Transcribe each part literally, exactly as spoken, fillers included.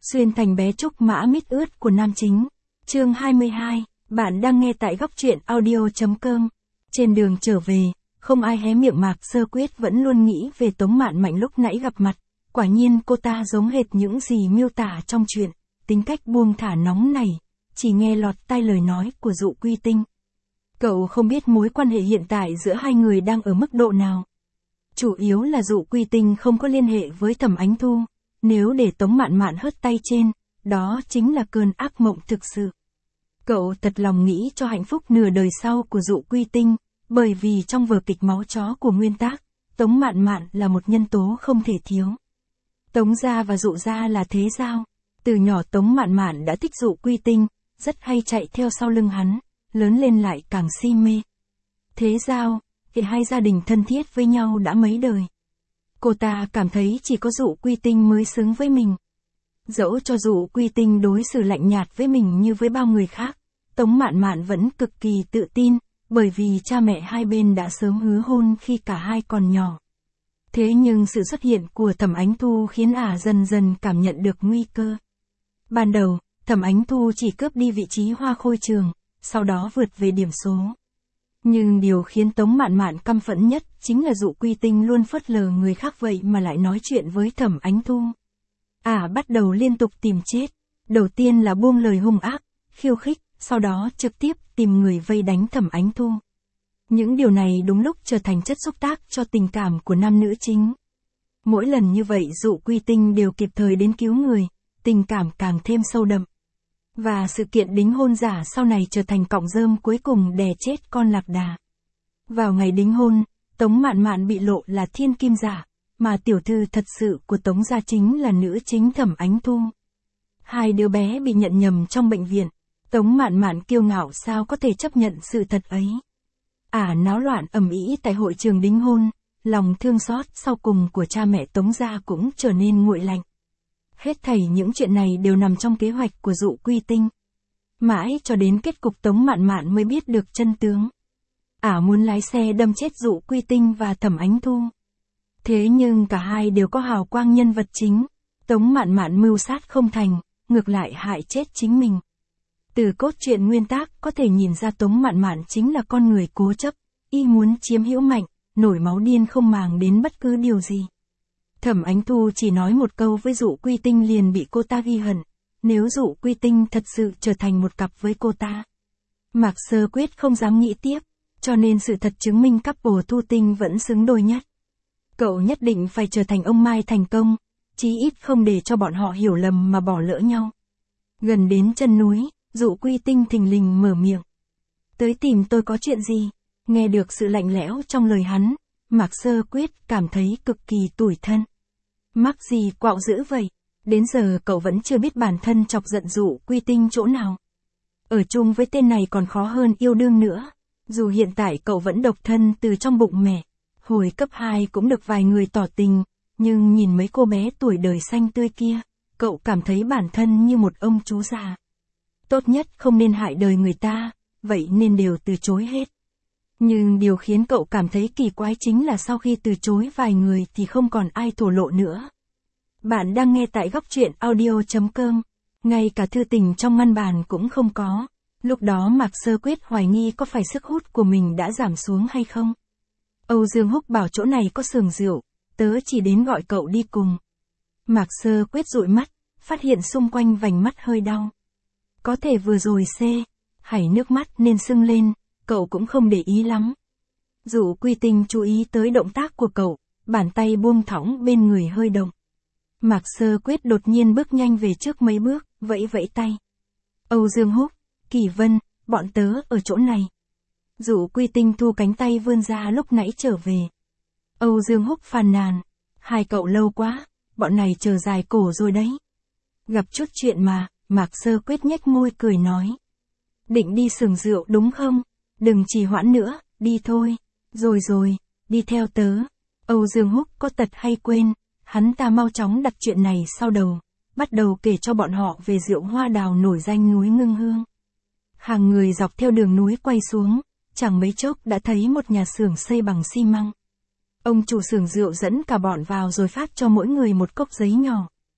Xuyên thành bé trúc mã mít ướt của nam chính. Chương hai mươi hai, bạn đang nghe tại góc truyện audio.com. Trên đường trở về, không ai hé miệng Mạc Sơ Quyết vẫn luôn nghĩ về Tống Mạn Mạnh lúc nãy gặp mặt. Quả nhiên cô ta giống hệt những gì miêu tả trong truyện, tính cách buông thả nóng nảy, chỉ nghe lọt tai lời nói của Dụ Quy Tinh. Cậu không biết mối quan hệ hiện tại giữa hai người đang ở mức độ nào. Chủ yếu là Dụ Quy Tinh không có liên hệ với Thẩm Ánh Thu, nếu để Tống Mạn Mạn hớt tay trên, đó chính là cơn ác mộng thực sự. Cậu thật lòng nghĩ cho hạnh phúc nửa đời sau của Dụ Quy Tinh, bởi vì trong vở kịch Máu Chó của Nguyên Tác, Tống Mạn Mạn là một nhân tố không thể thiếu. Tống gia và Dụ gia là thế giao. Từ nhỏ Tống Mạn Mạn đã thích Dụ Quy Tinh, rất hay chạy theo sau lưng hắn, lớn lên lại càng si mê. Thế giao, thì hai gia đình thân thiết với nhau đã mấy đời. Cô ta cảm thấy chỉ có Dụ Quy Tinh mới xứng với mình. Dẫu cho Dụ Quy Tinh đối xử lạnh nhạt với mình như với bao người khác, Tống Mạn Mạn vẫn cực kỳ tự tin, bởi vì cha mẹ hai bên đã sớm hứa hôn khi cả hai còn nhỏ. Thế nhưng sự xuất hiện của Thẩm Ánh Thu khiến ả dần dần cảm nhận được nguy cơ. Ban đầu, Thẩm Ánh Thu chỉ cướp đi vị trí hoa khôi trường, sau đó vượt về điểm số. Nhưng điều khiến Tống Mạn Mạn căm phẫn nhất chính là Dụ Quy Tinh luôn phớt lờ người khác vậy mà lại nói chuyện với Thẩm Ánh Thu. Ả bắt đầu liên tục tìm chết, đầu tiên là buông lời hung ác, khiêu khích, sau đó trực tiếp tìm người vây đánh Thẩm Ánh Thu. Những điều này đúng lúc trở thành chất xúc tác cho tình cảm của nam nữ chính. Mỗi lần như vậy Dụ Quy Tinh đều kịp thời đến cứu người, tình cảm càng thêm sâu đậm. Và sự kiện đính hôn giả sau này trở thành cọng rơm cuối cùng đè chết con lạc đà. Vào ngày đính hôn, Tống Mạn Mạn bị lộ là thiên kim giả, mà tiểu thư thật sự của Tống gia chính là nữ chính Thẩm Ánh Thu. Hai đứa bé bị nhận nhầm trong bệnh viện, Tống Mạn Mạn kiêu ngạo sao có thể chấp nhận sự thật ấy. Ả náo loạn ầm ĩ tại hội trường đính hôn, lòng thương xót sau cùng của cha mẹ Tống gia cũng trở nên nguội lạnh. Hết thảy những chuyện này đều nằm trong kế hoạch của Dụ Quy Tinh. Mãi cho đến kết cục Tống Mạn Mạn mới biết được chân tướng. Ả muốn lái xe đâm chết Dụ Quy Tinh và Thẩm Ánh Thu. Thế nhưng cả hai đều có hào quang nhân vật chính. Tống Mạn Mạn mưu sát không thành, ngược lại hại chết chính mình. Từ cốt truyện Nguyên Tác có thể nhìn ra Tống Mạn Mạn chính là con người cố chấp, y muốn chiếm hữu mạnh, nổi máu điên không màng đến bất cứ điều gì. Thẩm Ánh Thu chỉ nói một câu với Dụ Quy Tinh liền bị cô ta ghi hận, nếu Dụ Quy Tinh thật sự trở thành một cặp với cô ta. Mạc Sơ Quyết không dám nghĩ tiếp, cho nên sự thật chứng minh couple Thu Tinh vẫn xứng đôi nhất. Cậu nhất định phải trở thành ông Mai thành công, chí ít không để cho bọn họ hiểu lầm mà bỏ lỡ nhau. Gần đến chân núi, Dụ Quy Tinh thình lình mở miệng. Tới tìm tôi có chuyện gì? Nghe được sự lạnh lẽo trong lời hắn, Mạc Sơ Quyết cảm thấy cực kỳ tủi thân. Mắc gì quạo dữ vậy? Đến giờ cậu vẫn chưa biết bản thân chọc giận Dụ Quy Tinh chỗ nào. Ở chung với tên này còn khó hơn yêu đương nữa. Dù hiện tại cậu vẫn độc thân từ trong bụng mẹ, hồi cấp hai cũng được vài người tỏ tình, nhưng nhìn mấy cô bé tuổi đời xanh tươi kia, cậu cảm thấy bản thân như một ông chú già. Tốt nhất không nên hại đời người ta, vậy nên đều từ chối hết. Nhưng điều khiến cậu cảm thấy kỳ quái chính là sau khi từ chối vài người thì không còn ai thổ lộ nữa. Bạn đang nghe tại góc truyện audio.com, ngay cả thư tình trong ngăn bàn cũng không có. Lúc đó Mạc Sơ Quyết hoài nghi có phải sức hút của mình đã giảm xuống hay không. Âu Dương Húc bảo chỗ này có sườn rượu, tớ chỉ đến gọi cậu đi cùng. Mạc Sơ Quyết dụi mắt, phát hiện xung quanh vành mắt hơi đau. Có thể vừa rồi xê, hảy nước mắt nên sưng lên, cậu cũng không để ý lắm. Dụ Quy Tinh chú ý tới động tác của cậu, bàn tay buông thõng bên người hơi động. Mạc Sơ Quyết đột nhiên bước nhanh về trước mấy bước, vẫy vẫy tay. Âu Dương Húc, Kỳ Vân, bọn tớ ở chỗ này. Dụ Quy Tinh thu cánh tay vươn ra lúc nãy trở về. Âu Dương Húc phàn nàn, hai cậu lâu quá, bọn này chờ dài cổ rồi đấy. Gặp chút chuyện mà, Mạc Sơ Quyết nhếch môi cười nói. Định đi xưởng rượu đúng không? Đừng trì hoãn nữa, đi thôi. Rồi rồi, đi theo tớ. Âu Dương Húc có tật hay quên, hắn ta mau chóng đặt chuyện này sau đầu, bắt đầu kể cho bọn họ về rượu hoa đào nổi danh núi Ngưng Hương. Hàng người dọc theo đường núi quay xuống, chẳng mấy chốc đã thấy một nhà xưởng xây bằng xi măng. Ông chủ xưởng rượu dẫn cả bọn vào rồi phát cho mỗi người một cốc giấy nhỏ.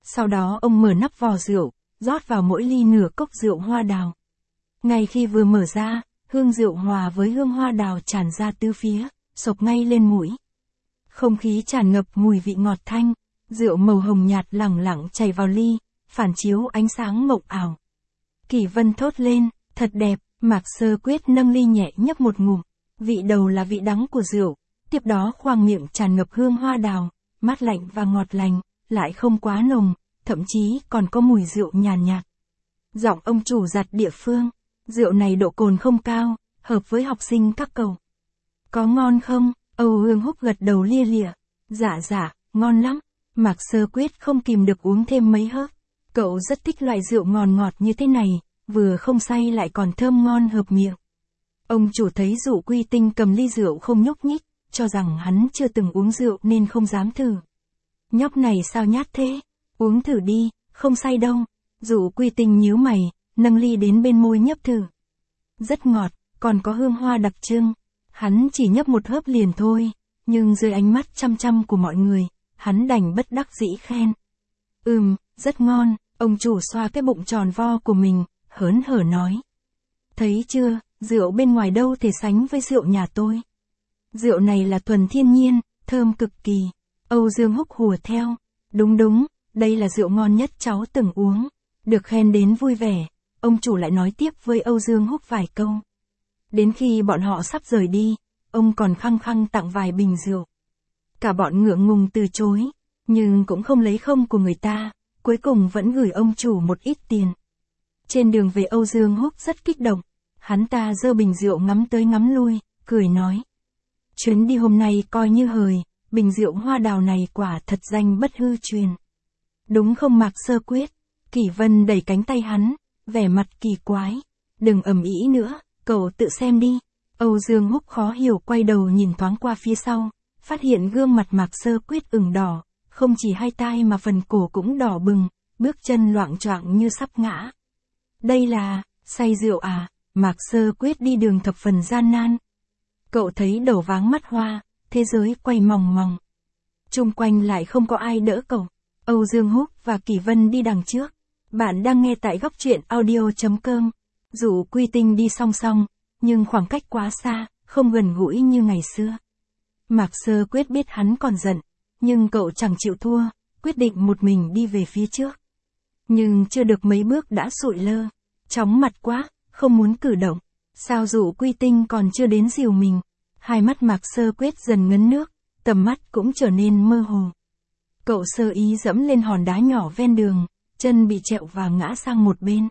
Sau đó ông mở nắp vò rượu, rót vào mỗi ly nửa cốc rượu hoa đào. Ngay khi vừa mở ra, hương rượu hòa với hương hoa đào tràn ra tứ phía, xộc ngay lên mũi. Không khí tràn ngập mùi vị ngọt thanh, rượu màu hồng nhạt lẳng lặng chảy vào ly, phản chiếu ánh sáng mộng ảo. Kỷ Vân thốt lên, thật đẹp, Mạc Sơ Quyết nâng ly nhẹ nhấp một ngụm, vị đầu là vị đắng của rượu, tiếp đó khoang miệng tràn ngập hương hoa đào, mát lạnh và ngọt lành, lại không quá nồng, thậm chí còn có mùi rượu nhàn nhạt. Giọng ông chủ giặt địa phương, rượu này độ cồn không cao, hợp với học sinh các cậu. Có ngon không? Âu Hương Húc gật đầu lia lịa. Dạ dạ, ngon lắm. Mạc Sơ Quyết không kìm được uống thêm mấy hớp. Cậu rất thích loại rượu ngọt ngọt như thế này, vừa không say lại còn thơm ngon hợp miệng. Ông chủ thấy Dụ Quy Tinh cầm ly rượu không nhúc nhích, cho rằng hắn chưa từng uống rượu nên không dám thử. Nhóc này sao nhát thế? Uống thử đi, không say đâu. Dụ Quy Tinh nhíu mày, nâng ly đến bên môi nhấp thử. Rất ngọt, còn có hương hoa đặc trưng. Hắn chỉ nhấp một hớp liền thôi, nhưng dưới ánh mắt chăm chăm của mọi người, hắn đành bất đắc dĩ khen. Ừm, rất ngon, ông chủ xoa cái bụng tròn vo của mình, hớn hở nói. Thấy chưa, rượu bên ngoài đâu thể sánh với rượu nhà tôi. Rượu này là thuần thiên nhiên, thơm cực kỳ. Âu Dương Húc hùa theo. Đúng đúng, đây là rượu ngon nhất cháu từng uống. Được khen đến vui vẻ, ông chủ lại nói tiếp với Âu Dương Húc vài câu. Đến khi bọn họ sắp rời đi, ông còn khăng khăng tặng vài bình rượu. Cả bọn ngượng ngùng từ chối, nhưng cũng không lấy không của người ta, cuối cùng vẫn gửi ông chủ một ít tiền. Trên đường về Âu Dương Húc rất kích động, hắn ta giơ bình rượu ngắm tới ngắm lui, cười nói. Chuyến đi hôm nay coi như hời, bình rượu hoa đào này quả thật danh bất hư truyền. Đúng không Mạc Sơ Quyết? Kỷ Vân đẩy cánh tay hắn, vẻ mặt kỳ quái. Đừng ầm ĩ nữa, cậu tự xem đi. Âu Dương Húc khó hiểu quay đầu nhìn thoáng qua phía sau, phát hiện gương mặt Mạc Sơ Quyết ửng đỏ, không chỉ hai tai mà phần cổ cũng đỏ bừng, bước chân loạng choạng như sắp ngã. Đây là, say rượu à? Mạc Sơ Quyết đi đường thập phần gian nan. Cậu thấy đầu váng mắt hoa, thế giới quay mòng mòng. Chung quanh lại không có ai đỡ cậu. Âu Dương Húc và Kỷ Vân đi đằng trước. Bạn đang nghe tại góc truyện audio chấm com. Dụ Quy Tinh đi song song, nhưng khoảng cách quá xa, không gần gũi như ngày xưa. Mạc Sơ Quyết biết hắn còn giận, nhưng cậu chẳng chịu thua, quyết định một mình đi về phía trước. Nhưng chưa được mấy bước đã sụi lơ, chóng mặt quá, không muốn cử động. Sao Dụ Quy Tinh còn chưa đến dìu mình? Hai mắt Mạc Sơ Quyết dần ngấn nước, tầm mắt cũng trở nên mơ hồ. Cậu sơ ý dẫm lên hòn đá nhỏ ven đường, chân bị trẹo và ngã sang một bên.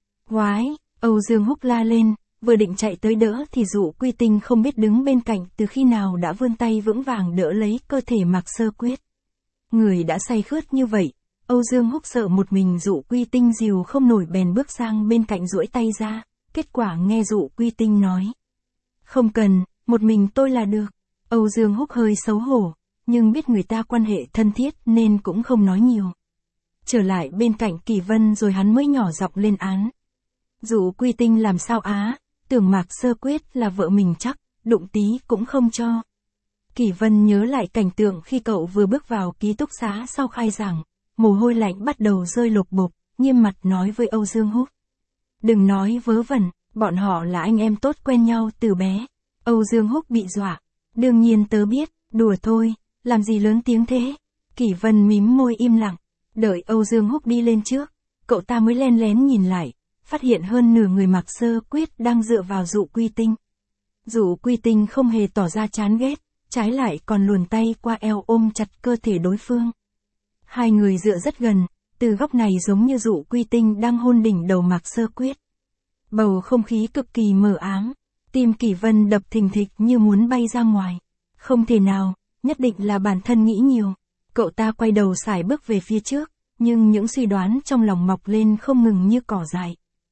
Oái! Âu Dương Húc la lên, vừa định chạy tới đỡ thì Dụ Quy Tinh không biết đứng bên cạnh từ khi nào đã vươn tay vững vàng đỡ lấy cơ thể Mạc Sơ Quyết. Người đã say khướt như vậy, Âu Dương Húc sợ một mình Dụ Quy Tinh dìu không nổi bèn bước sang bên cạnh duỗi tay ra, kết quả nghe Dụ Quy Tinh nói. Không cần, một mình tôi là được. Âu Dương Húc hơi xấu hổ, nhưng biết người ta quan hệ thân thiết nên cũng không nói nhiều. Trở lại bên cạnh Kỷ Vân rồi hắn mới nhỏ giọng lên án. Dụ Quy Tinh làm sao á, tưởng Mạc Sơ Quyết là vợ mình chắc, đụng tí cũng không cho. Kỷ Vân nhớ lại cảnh tượng khi cậu vừa bước vào ký túc xá sau khai giảng, mồ hôi lạnh bắt đầu rơi lộp bộp, nghiêm mặt nói với Âu Dương Húc. Đừng nói vớ vẩn, bọn họ là anh em tốt quen nhau từ bé. Âu Dương Húc bị dọa. Đương nhiên tớ biết, đùa thôi, làm gì lớn tiếng thế. Kỷ Vân mím môi im lặng, đợi Âu Dương Húc đi lên trước, cậu ta mới len lén nhìn lại, phát hiện hơn nửa người Mạc Sơ Quyết đang dựa vào Dụ Quy Tinh. Dụ Quy Tinh không hề tỏ ra chán ghét, trái lại còn luồn tay qua eo ôm chặt cơ thể đối phương. Hai người dựa rất gần, từ góc này giống như Dụ Quy Tinh đang hôn đỉnh đầu Mạc Sơ Quyết. Bầu không khí cực kỳ mờ ám, tim Kỷ Vân đập thình thịch như muốn bay ra ngoài. Không thể nào, nhất định là bản thân nghĩ nhiều. Cậu ta quay đầu sải bước về phía trước, nhưng những suy đoán trong lòng mọc lên không ngừng như cỏ dại.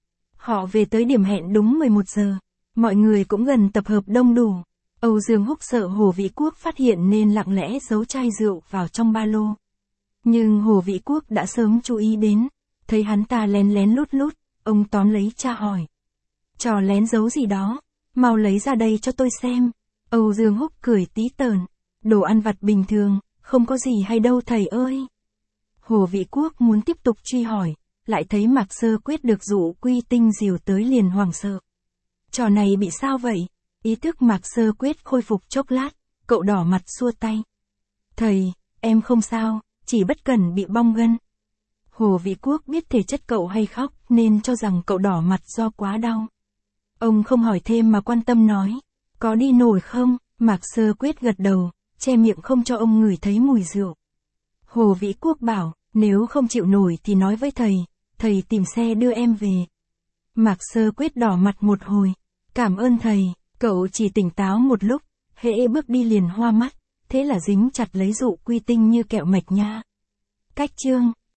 Họ về tới điểm hẹn đúng mười một giờ, mọi người cũng gần tập hợp đông đủ. Âu Dương Húc sợ Hồ Vĩ Quốc phát hiện nên lặng lẽ giấu chai rượu vào trong ba lô. Nhưng Hồ Vĩ Quốc đã sớm chú ý đến, thấy hắn ta lén lén lút lút, ông tóm lấy cha hỏi. Trò lén giấu gì đó, mau lấy ra đây cho tôi xem. Âu Dương Húc cười tí tởn, đồ ăn vặt bình thường, không có gì hay đâu thầy ơi. Hồ Vĩ Quốc muốn tiếp tục truy hỏi, lại thấy Mạc Sơ Quyết được dụ quy tinh dìu tới liền hoảng sợ. Trò này bị sao vậy? Ý thức Mạc Sơ Quyết khôi phục chốc lát, cậu đỏ mặt xua tay. Thầy, em không sao, chỉ bất cẩn bị bong gân. Hồ Vĩ Quốc biết thể chất cậu hay khóc nên cho rằng cậu đỏ mặt do quá đau. Ông không hỏi thêm mà quan tâm nói, có đi nổi không? Mạc Sơ Quyết gật đầu, che miệng không cho ông ngửi thấy mùi rượu. Hồ Vĩ Quốc bảo, nếu không chịu nổi thì nói với thầy, thầy tìm xe đưa em về. Mạc Sơ Quyết đỏ mặt một hồi, cảm ơn thầy, cậu chỉ tỉnh táo một lúc, hễ bước đi liền hoa mắt, thế là dính chặt lấy dụ quy tinh như kẹo mạch nha. Cách chương